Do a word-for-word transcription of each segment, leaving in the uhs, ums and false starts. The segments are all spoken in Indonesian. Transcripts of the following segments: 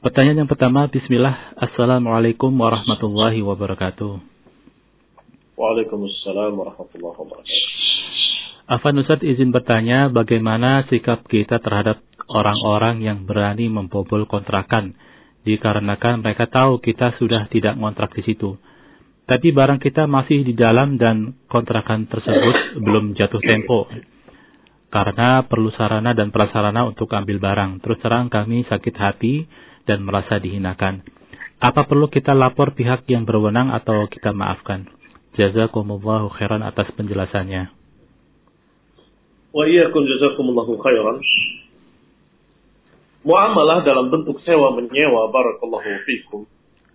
Pertanyaan yang pertama, bismillah. Assalamualaikum warahmatullahi wabarakatuh. Waalaikumsalam warahmatullahi wabarakatuh. Afan Ustadz izin bertanya, bagaimana sikap kita terhadap orang-orang yang berani membobol kontrakan, dikarenakan mereka tahu kita sudah tidak ngontrak di situ. Tapi barang kita masih di dalam dan kontrakan tersebut belum jatuh tempo. Karena perlu sarana dan prasarana untuk ambil barang. Terus terang kami sakit hati dan merasa dihinakan. Apa perlu kita lapor pihak yang berwenang atau kita maafkan? Jazakumullahu khairan atas penjelasannya. Wa iyyakum jazakumullahu khairan. Muamalah dalam bentuk sewa menyewa, barakallahu fikum,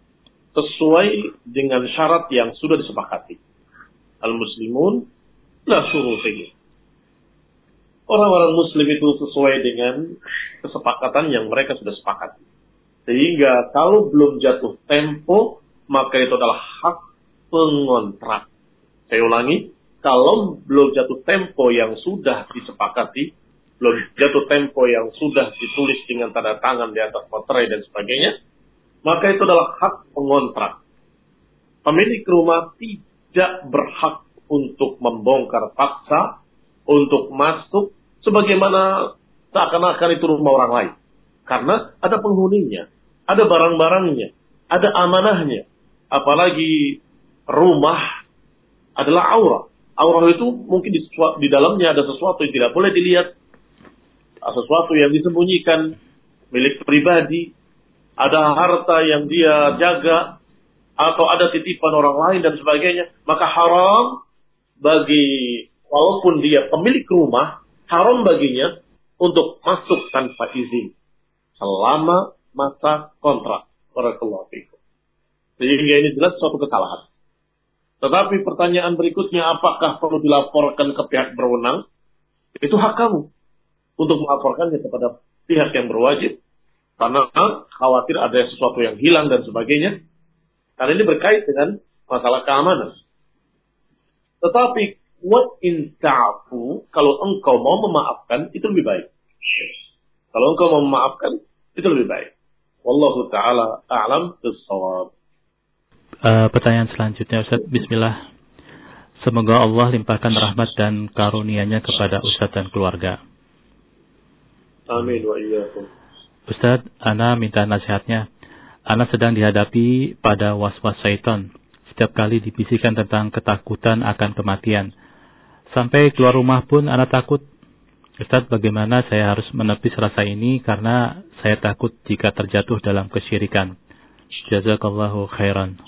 sesuai dengan syarat yang sudah disepakati. Al-muslimun la syurutin. Orang-orang muslim itu sesuai dengan kesepakatan yang mereka sudah sepakati. Sehingga kalau belum jatuh tempo, maka itu adalah hak pengontrak. Saya ulangi, kalau belum jatuh tempo yang sudah disepakati, belum jatuh tempo yang sudah ditulis dengan tanda tangan di atas materai dan sebagainya, maka itu adalah hak pengontrak. Pemilik rumah tidak berhak untuk membongkar paksa, untuk masuk, sebagaimana seakan-akan itu rumah orang lain. Karena ada penghuninya, ada barang-barangnya, ada amanahnya. Apalagi rumah adalah aurah. Aurah itu mungkin di, di dalamnya ada sesuatu yang tidak boleh dilihat, sesuatu yang disembunyikan, milik pribadi, ada harta yang dia jaga, atau ada titipan orang lain dan sebagainya. Maka haram bagi, walaupun dia pemilik rumah, haram baginya untuk masuk tanpa izin selama masa kontrak. Barakallahu fikum. Sehingga ini jelas suatu kesalahan. Tetapi pertanyaan berikutnya, apakah perlu dilaporkan ke pihak berwenang? Itu hak kamu untuk melaporkannya kepada pihak yang berwajib, karena khawatir ada sesuatu yang hilang dan sebagainya. Karena ini berkait dengan masalah keamanan. Tetapi what in ta'fu, kalau engkau mau memaafkan, itu lebih baik. Kalau engkau mau memaafkan, itu lebih baik. Wallahu ta'ala a'lam bis-shawab. Uh, pertanyaan selanjutnya, Ustaz. Bismillah. Semoga Allah limpahkan rahmat dan karunia-Nya kepada Ustaz dan keluarga. Amin wa iyyakum. Ustaz, ana minta nasihatnya. Ana sedang dihadapi pada was-was syaitan. Setiap kali dibisikkan tentang ketakutan akan kematian. Sampai keluar rumah pun ana takut. Ustaz, bagaimana saya harus menepis rasa ini karena saya takut jika terjatuh dalam kesyirikan. Jazakallahu khairan.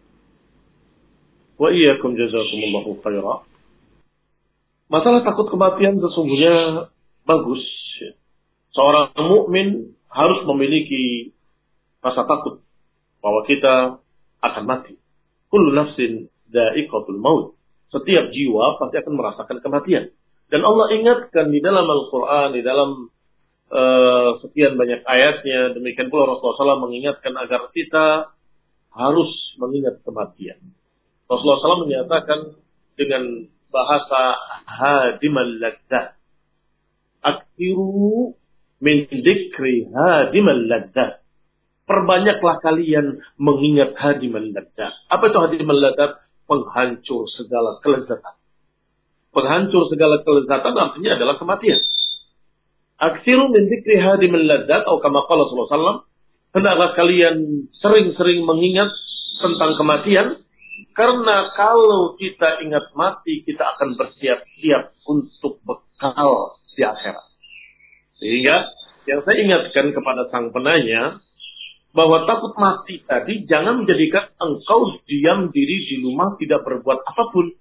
Wa iyyakum jazakumullahu khairan. Masalah takut kematian sesungguhnya bagus. Seorang mukmin harus memiliki rasa takut bahwa kita akan mati. Kullu nafsin dha'iqatul maut. Setiap jiwa pasti akan merasakan kematian. Dan Allah ingatkan di dalam Al-Quran, di dalam uh, sekian banyak ayatnya. Demikian pula Rasulullah shallallahu alaihi wasallam mengingatkan agar kita harus mengingat kematian. Rasulullah shallallahu alaihi wasallam menyatakan dengan bahasa hadimal laddah. Aktiru min dzikri hadimal laddah. Perbanyaklah kalian mengingat hadimal laddah. Apa itu hadimal laddah? Penghancur segala kelezatan. Penghancur segala kelezatan artinya adalah kematian. Aksiru min dzikri hadimal laddat atau kama qala sallallahu alaihi wasallam, hendaklah kalian sering-sering mengingat tentang kematian, karena kalau kita ingat mati, kita akan bersiap-siap untuk bekal di akhirat. Sehingga yang saya ingatkan kepada sang penanya, bahwa takut mati tadi jangan menjadikan engkau diam diri di rumah tidak berbuat apapun.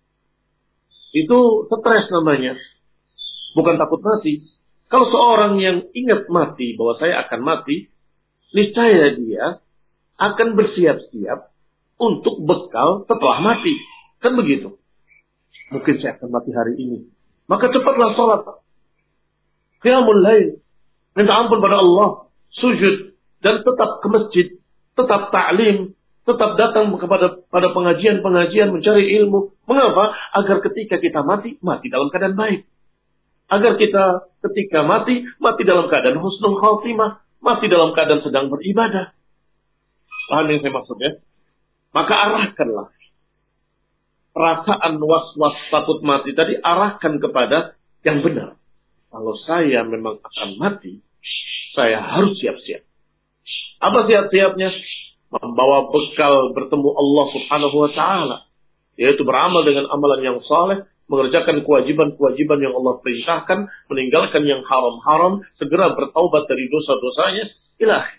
Itu stres namanya. Bukan takut mati. Kalau seorang yang ingat mati, bahwa saya akan mati, niscaya dia akan bersiap-siap untuk bekal setelah mati. Kan begitu. Mungkin saya akan mati hari ini. Maka cepatlah sholat. Qiyamul lail. Minta ampun pada Allah. Sujud. Dan tetap ke masjid. Tetap ta'lim. Tetap datang kepada pada pengajian-pengajian, mencari ilmu. Mengapa? Agar ketika kita mati, mati dalam keadaan baik. Agar kita ketika mati, mati dalam keadaan husnul khatimah. masih dalam keadaan sedang beribadah. Paham yang saya maksud ya? Maka arahkanlah perasaan was-was takut mati tadi, arahkan kepada yang benar. Kalau saya memang akan mati, saya harus siap-siap. Apa siap-siapnya? Membawa bekal bertemu Allah Subhanahu wa Ta'ala, yaitu beramal dengan amalan yang saleh, mengerjakan kewajiban-kewajiban yang Allah perintahkan, meninggalkan yang haram-haram, segera bertaubat dari dosa-dosanya, ilahi.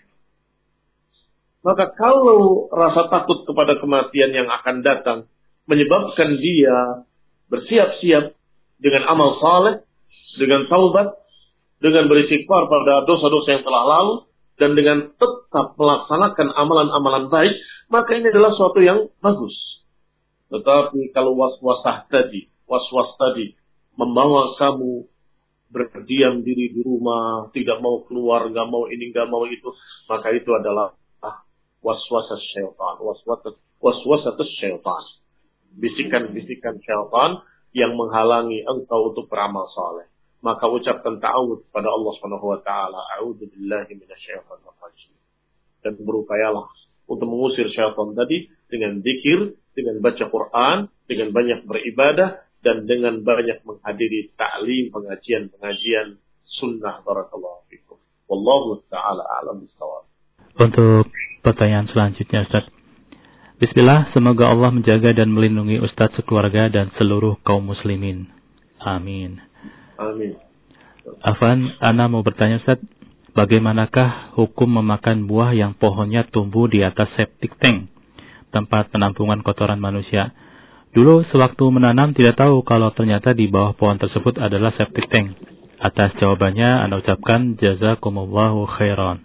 Maka kalau rasa takut kepada kematian yang akan datang menyebabkan dia bersiap-siap dengan amal saleh, dengan taubat, dengan beristighfar pada dosa-dosa yang telah lalu, dan dengan tetap melaksanakan amalan-amalan baik, maka ini adalah suatu yang bagus. Tetapi kalau was-wasah tadi, was-was tadi membawa kamu berdiam diri di rumah, tidak mau keluar, nggak mau ini, nggak mau itu, maka itu adalah was-wasah syaitan, was-wasah was-wasah syaitan, bisikan-bisikan syaitan yang menghalangi engkau untuk beramal saleh. Maka ucapkan ta'awud kepada Allah Subhanahu wa Ta'ala, a'udzu billahi minasyaitonir rajim, dan berupayalah untuk mengusir syaitan tadi dengan zikir, dengan baca Quran, dengan banyak beribadah, dan dengan banyak menghadiri ta'lim, pengajian-pengajian sunnah. Barakallahu fikum. Wallahu ta'ala a'lam bishawab. Untuk pertanyaan selanjutnya, Ustaz. Bismillah, semoga Allah menjaga dan melindungi Ustaz sekeluarga dan seluruh kaum muslimin. Amin. Amin. Afan, Ana mau bertanya, Ustaz, bagaimanakah hukum memakan buah yang pohonnya tumbuh di atas septic tank, tempat penampungan kotoran manusia? Dulu sewaktu menanam tidak tahu kalau ternyata di bawah pohon tersebut adalah septic tank. Atas jawabannya Ana ucapkan jazakumullahu khairan.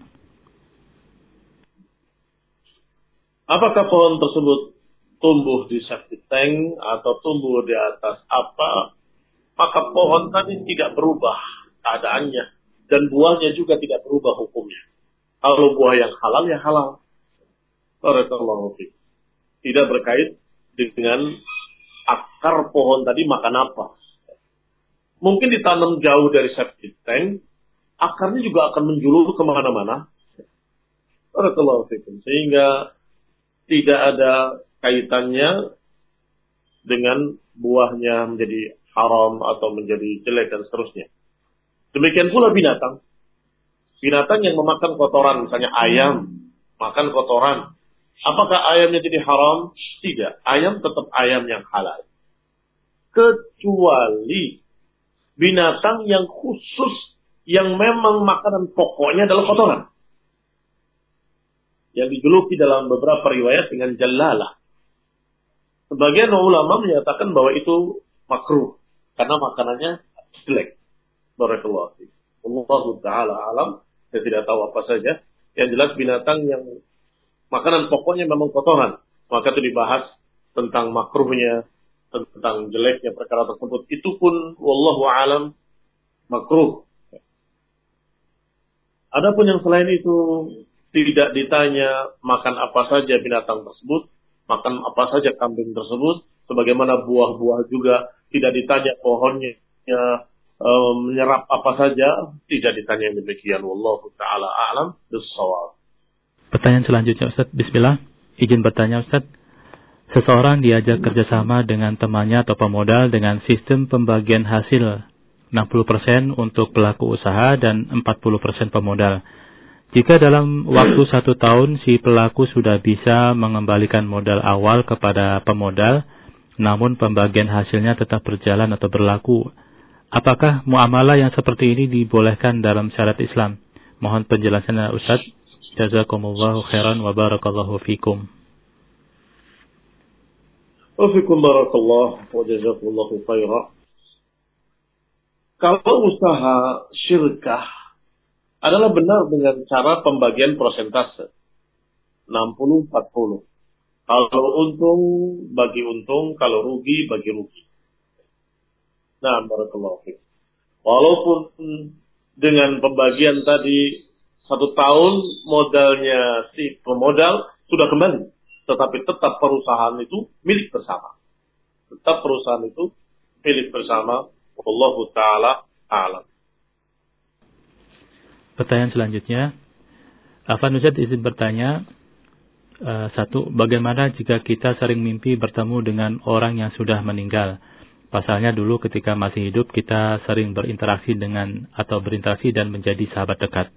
Apakah pohon tersebut tumbuh di septic tank atau tumbuh di atas apa? Maka pohon tadi tidak berubah keadaannya, dan buahnya juga tidak berubah hukumnya. Kalau buah yang halal, ya halal. Barakallahu fiik. Tidak berkait dengan akar pohon tadi makan apa. Mungkin ditanam jauh dari septic tank, akarnya juga akan menjulur kemana-mana. Barakallahu fiik. Sehingga tidak ada kaitannya dengan buahnya menjadi haram atau menjadi jelek dan seterusnya. Demikian pula binatang. Binatang yang memakan kotoran, misalnya ayam, makan kotoran. Apakah ayamnya jadi haram? Tidak. Ayam tetap ayam yang halal. Kecuali binatang yang khusus, yang memang makanan pokoknya adalah kotoran. Yang dijuluki dalam beberapa riwayat dengan jalalah. Sebagian ulama menyatakan bahwa itu makruh, karena makanannya jelek. Barakallahu fiik. Wallahu ta'ala alam. Saya tidak tahu apa saja. Yang jelas binatang yang makanan pokoknya memang kotoran, maka itu dibahas tentang makruhnya, tentang jeleknya perkara tersebut. Itu pun wallahu alam makruh. Adapun yang selain itu tidak ditanya makan apa saja binatang tersebut, makan apa saja kambing tersebut, sebagaimana buah-buah juga tidak ditanya pohonnya e, menyerap apa saja, tidak ditanya yang demikian. Wallahu ta'ala a'lam bis-shawab. Pertanyaan selanjutnya, Ustaz. Bismillah. Izin bertanya, Ustaz. Seseorang diajak kerjasama dengan temannya atau pemodal dengan sistem pembagian hasil enam puluh persen untuk pelaku usaha dan empat puluh persen pemodal. Jika dalam waktu satu tahun si pelaku sudah bisa mengembalikan modal awal kepada pemodal, namun pembagian hasilnya tetap berjalan atau berlaku, apakah muamalah yang seperti ini dibolehkan dalam syariat Islam? Mohon penjelasannya, Ustaz. Jazakumullahu khairan wa barakallahu fikum. Wa fikum barakallahu wa jazakumullahu khairan. Kalau usaha syirkah adalah benar dengan cara pembagian persentase enam puluh empat puluh. Kalau untung bagi untung, kalau rugi bagi rugi. Nah, barakallahu fiik. Walaupun dengan pembagian tadi satu tahun modalnya si pemodal sudah kembali, tetapi tetap perusahaan itu milik bersama. Tetap perusahaan itu milik bersama. Wallahu ta'ala a'lam. Pertanyaan selanjutnya, Afan Ustaz izin bertanya, uh, satu, bagaimana jika kita sering mimpi bertemu dengan orang yang sudah meninggal? Pasalnya dulu ketika masih hidup kita sering berinteraksi dengan atau berinteraksi dan menjadi sahabat dekat.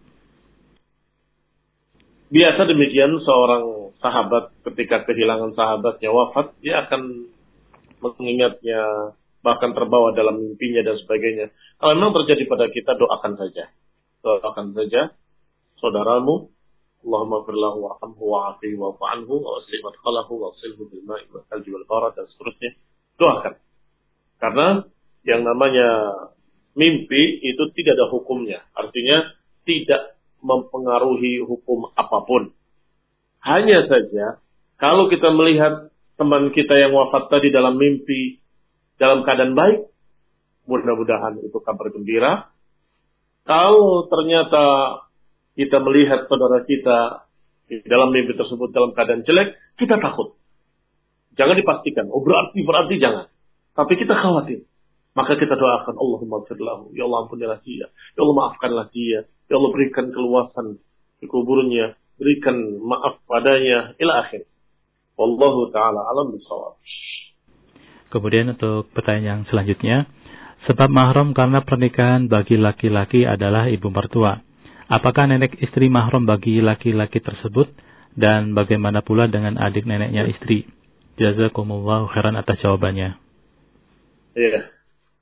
Biasa demikian, seorang sahabat ketika kehilangan sahabatnya wafat, dia akan mengingatnya, bahkan terbawa dalam mimpinya dan sebagainya. Kalau memang terjadi pada kita, doakan saja. Doakan saja saudaramu, Allahumma firlahu wa'amhu wa'afihi wa'fa'anhu wa'asli madkhalahu wa'asilhu bilma'i wa'alji wal barat dan seterusnya. Doakan. Karena yang namanya mimpi itu tidak ada hukumnya. Artinya tidak mempengaruhi hukum apapun. Hanya saja kalau kita melihat teman kita yang wafat tadi dalam mimpi dalam keadaan baik, mudah-mudahan itu kabar gembira. Kalau ternyata kita melihat saudara kita di dalam mimpi tersebut dalam keadaan jelek, kita takut. Jangan dipastikan, oh berarti, berarti jangan. Tapi kita khawatir. Maka kita doakan, Allahumma firlahu, ya Allah ampunilah dia, ya Allah maafkanlah dia, ya Allah berikan keluasan di kuburnya, berikan maaf padanya, ila akhir. Wallahu ta'ala alam bisawab. Kemudian untuk pertanyaan yang selanjutnya, sebab mahram karena pernikahan bagi laki-laki adalah ibu mertua. Apakah nenek istri mahram bagi laki-laki tersebut? Dan bagaimana pula dengan adik neneknya istri? Jazakumullahu khairan atas jawabannya. Iya.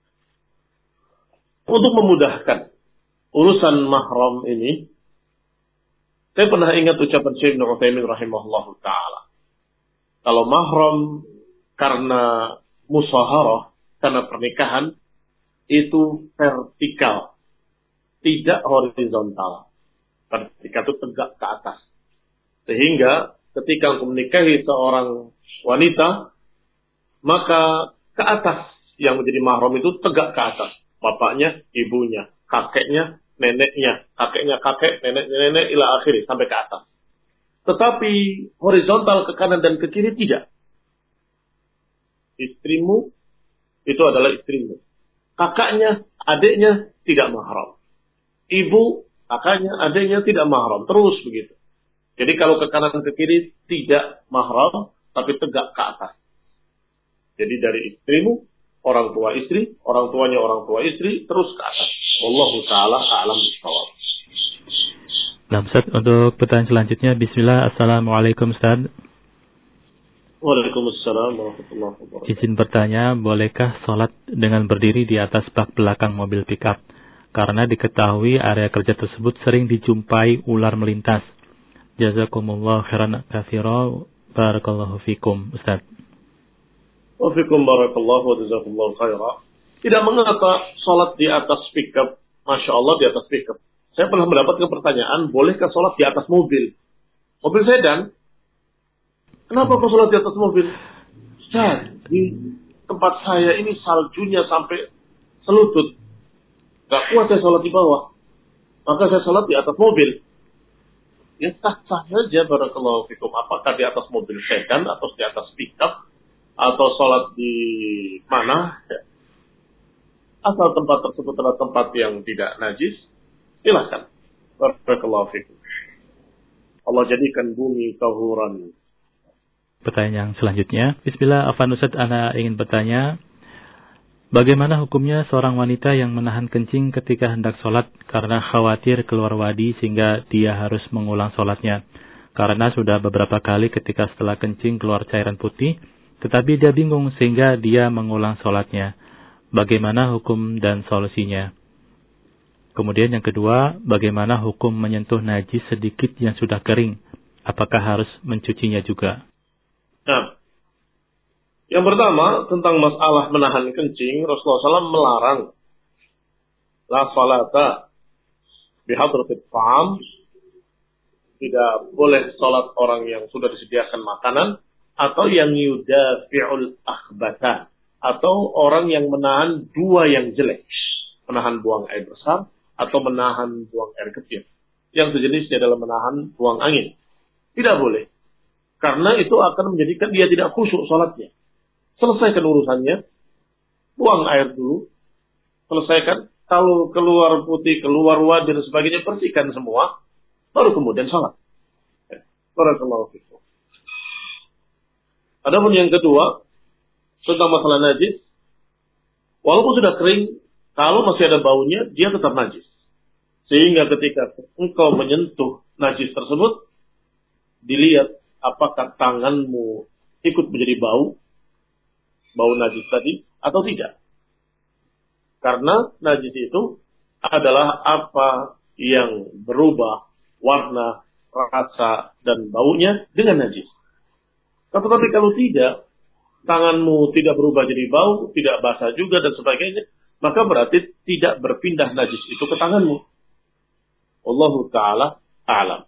Untuk memudahkan urusan mahram ini, saya pernah ingat ucapan Syekh Ibnu Utsaimin rahimahullahu taala. Kalau mahram karena musaharah, karena pernikahan, itu vertikal, tidak horizontal. Vertikal itu tegak ke atas. Sehingga ketika menikahi seorang wanita, maka ke atas yang menjadi mahram itu tegak ke atas. Bapaknya, ibunya, kakeknya, neneknya, kakeknya kakek, nenek nenek, ila akhiri, sampai ke atas. Tetapi horizontal ke kanan dan ke kiri tidak. Istrimu itu adalah istrimu. Kakaknya, adiknya tidak mahram. Ibu, kakaknya, adiknya tidak mahram. Terus begitu. Jadi kalau ke kanan ke kiri tidak mahram, tapi tegak ke atas. Jadi dari istrimu, orang tua istri, orang tuanya orang tua istri, terus ke atas. Wallahu ta'ala a'lam bishawab. Nah, Ustaz, untuk pertanyaan selanjutnya, bismillah, assalamualaikum Ustaz. Waalaikumsalam warahmatullahi wabarakatuh. Izin bertanya, bolehkah sholat dengan berdiri di atas bak belakang mobil pickup? Karena diketahui area kerja tersebut sering dijumpai ular melintas. Jazakumullah khairan katsira, barakallahu fikum, Ustaz. Wa fikum barakallahu wa jazakumullahu khairan. Tidak mengapa sholat di atas pickup, masya Allah di atas pickup. Saya pernah mendapatkan pertanyaan, bolehkah sholat di atas mobil? Mobil sedan? Kenapa kau sholat di atas mobil? Ustaz, di tempat saya ini saljunya sampai selutut. Gak kuat saya sholat di bawah. Maka saya sholat di atas mobil. Ya sah-sah saja barakallahu fikum. Apakah di atas mobil sedan atau di atas pickup? Atau sholat di mana? Asal tempat tersebut adalah tempat yang tidak najis, silakan. Barakallahu fikum. Allah jadikan bumi tahuran. Pertanyaan yang selanjutnya, bismillah, Afan Ustaz, ana ingin bertanya, bagaimana hukumnya seorang wanita yang menahan kencing ketika hendak sholat karena khawatir keluar wadi sehingga dia harus mengulang sholatnya? Karena sudah beberapa kali ketika setelah kencing keluar cairan putih, tetapi dia bingung sehingga dia mengulang sholatnya. Bagaimana hukum dan solusinya? Kemudian yang kedua, bagaimana hukum menyentuh najis sedikit yang sudah kering? Apakah harus mencucinya juga? Nah, yang pertama tentang masalah menahan kencing, Rasulullah shallallahu alaihi wasallam melarang la salata bihadratit ta'am, tidak boleh salat orang yang sudah disediakan makanan, atau yang yudafi'ul akhbata, atau orang yang menahan dua yang jelek, menahan buang air besar atau menahan buang air kecil. Yang sejenisnya adalah menahan buang angin. Tidak boleh. Karena itu akan menjadikan dia tidak khusyuk sholatnya. Selesaikan urusannya. Buang air dulu. Selesaikan. Kalau keluar putih, keluar wadi dan sebagainya, bersihkan semua. baru kemudian salat. Barakallahu fikum. Adapun yang kedua, tentang masalah najis, walaupun sudah kering, kalau masih ada baunya, dia tetap najis. Sehingga ketika engkau menyentuh najis tersebut, dilihat apakah tanganmu ikut menjadi bau, bau najis tadi, atau tidak. Karena najis itu adalah apa yang berubah warna, rasa, dan baunya dengan najis. Tetapi kalau tidak, tanganmu tidak berubah jadi bau, tidak basah juga dan sebagainya, maka berarti tidak berpindah najis itu ke tanganmu. Wallahu ta'ala a'lam.